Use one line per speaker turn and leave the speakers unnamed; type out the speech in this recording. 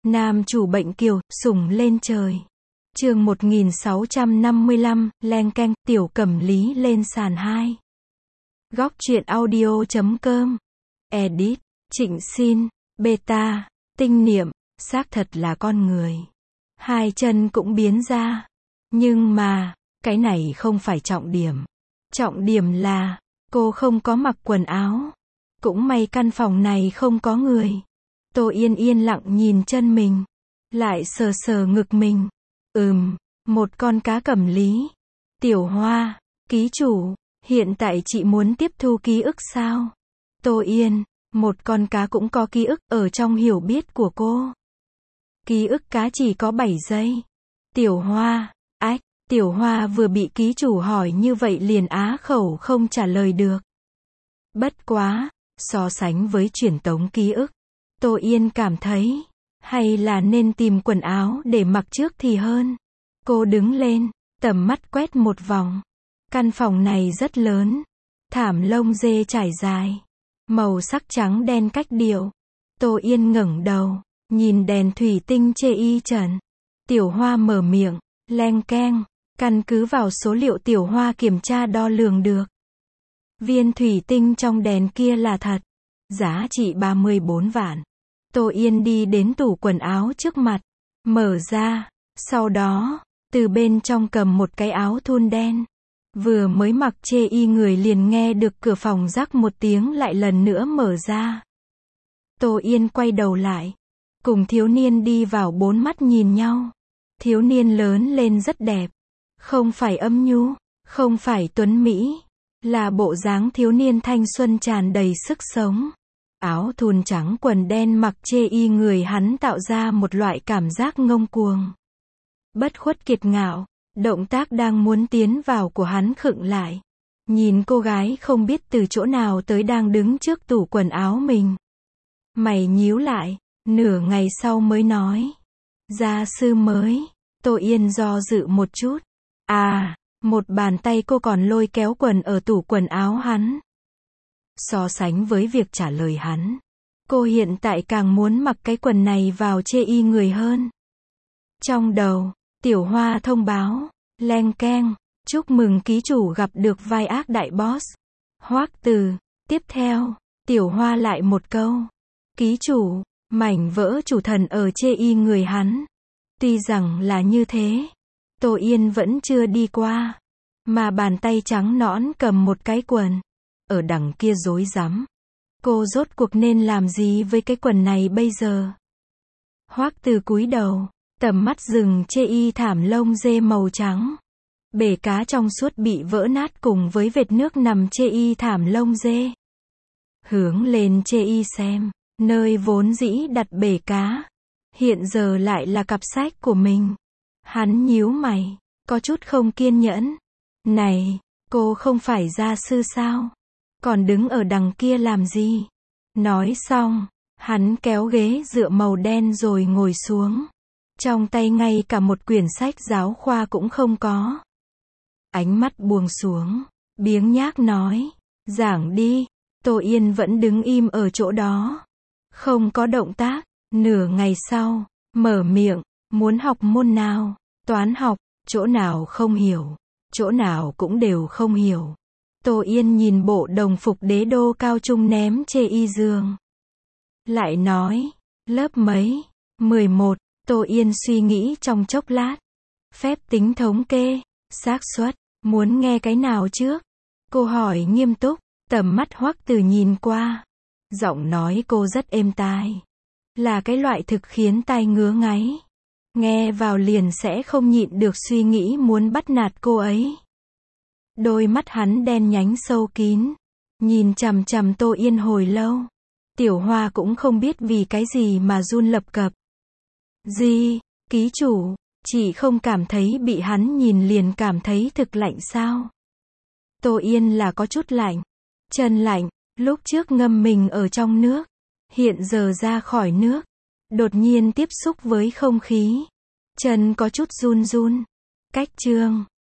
Nam chủ bệnh kiều, sủng lên trời. Chương 1655, leng keng, tiểu cẩm lý lên sàn 2. Góc truyện audio.com. Edit, Trịnh Xin, Beta, tinh niệm, xác thật là con người. Hai chân cũng biến ra. Nhưng mà, cái này không phải trọng điểm. Trọng điểm là, cô không có mặc quần áo. Cũng may căn phòng này không có người. Tô Yên yên lặng nhìn chân mình. Lại sờ sờ ngực mình. Một con cá cẩm lý. Tiểu Hoa, ký chủ, hiện tại chị muốn tiếp thu ký ức sao? Tô Yên, một con cá cũng có ký ức ở trong hiểu biết của cô. Ký ức cá chỉ có 7 giây. Tiểu Hoa, Tiểu Hoa vừa bị ký chủ hỏi như vậy liền á khẩu không trả lời được. Bất quá, so sánh với truyền tống ký ức, Tô Yên cảm thấy, hay là nên tìm quần áo để mặc trước thì hơn. Cô đứng lên, tầm mắt quét một vòng. Căn phòng này rất lớn. Thảm lông dê trải dài. Màu sắc trắng đen cách điệu. Tô Yên ngẩng đầu, nhìn đèn thủy tinh chê y trần. Tiểu Hoa mở miệng, leng keng, căn cứ vào số liệu Tiểu Hoa kiểm tra đo lường được. Viên thủy tinh trong đèn kia là thật. Giá trị 34 vạn. Tô Yên đi đến tủ quần áo trước mặt. Mở ra. Sau đó, từ bên trong cầm một cái áo thun đen. Vừa mới mặc chê y người liền nghe được cửa phòng rắc một tiếng lại lần nữa mở ra. Tô Yên quay đầu lại. Cùng thiếu niên đi vào bốn mắt nhìn nhau. Thiếu niên lớn lên rất đẹp. Không phải âm nhu, không phải tuấn mỹ. Là bộ dáng thiếu niên thanh xuân tràn đầy sức sống. Áo thun trắng quần đen mặc chê y người hắn tạo ra một loại cảm giác ngông cuồng. Bất khuất kiệt ngạo, động tác đang muốn tiến vào của hắn khựng lại. Nhìn cô gái không biết từ chỗ nào tới đang đứng trước tủ quần áo mình. Mày nhíu lại, nửa ngày sau mới nói. Gia sư mới. Tô Yên do dự một chút. Một bàn tay cô còn lôi kéo quần ở tủ quần áo hắn. So sánh với việc trả lời hắn, cô hiện tại càng muốn mặc cái quần này vào chê y người hơn. Trong đầu, Tiểu Hoa thông báo, leng keng, chúc mừng ký chủ gặp được vai ác đại boss. Hoắc Từ, tiếp theo, Tiểu Hoa lại một câu. Ký chủ, mảnh vỡ chủ thần ở chê y người hắn. Tuy rằng là như thế, Tô Yên vẫn chưa đi qua. Mà bàn tay trắng nõn cầm một cái quần. Ở đằng kia rối rắm. Cô rốt cuộc nên làm gì với cái quần này bây giờ? Hoắc Từ cúi đầu, tầm mắt dừng chê y thảm lông dê màu trắng. Bể cá trong suốt bị vỡ nát cùng với vệt nước nằm chê y thảm lông dê. Hướng lên chê y xem, nơi vốn dĩ đặt bể cá. Hiện giờ lại là cặp sách của mình. Hắn nhíu mày, có chút không kiên nhẫn. Này, cô không phải gia sư sao? Còn đứng ở đằng kia làm gì? Nói xong, hắn kéo ghế dựa màu đen rồi ngồi xuống. Trong tay ngay cả một quyển sách giáo khoa cũng không có. Ánh mắt buông xuống, biếng nhác nói. Giảng đi. Tô Yên vẫn đứng im ở chỗ đó. Không có động tác. Nửa ngày sau, mở miệng. Muốn học môn nào? Toán học. Chỗ nào không hiểu? Chỗ nào cũng đều không hiểu. Tô Yên nhìn bộ đồng phục đế đô cao trung ném chê y giường. Lại nói, lớp mấy? 11. Tô Yên suy nghĩ trong chốc lát. Phép tính thống kê, xác suất, muốn nghe cái nào trước? Cô hỏi nghiêm túc, tầm mắt Hoắc Từ nhìn qua. Giọng nói cô rất êm tai. Là cái loại thực khiến tai ngứa ngáy. Nghe vào liền sẽ không nhịn được suy nghĩ muốn bắt nạt cô ấy. Đôi mắt hắn đen nhánh sâu kín. Nhìn chằm chằm Tô Yên hồi lâu. Tiểu Hoa cũng không biết vì cái gì mà run lập cập. Gì, ký chủ, chị không cảm thấy bị hắn nhìn liền cảm thấy thực lạnh sao? Tô Yên là có chút lạnh. Chân lạnh, lúc trước ngâm mình ở trong nước. Hiện giờ ra khỏi nước. Đột nhiên tiếp xúc với không khí. Chân có chút run run. Cách chương.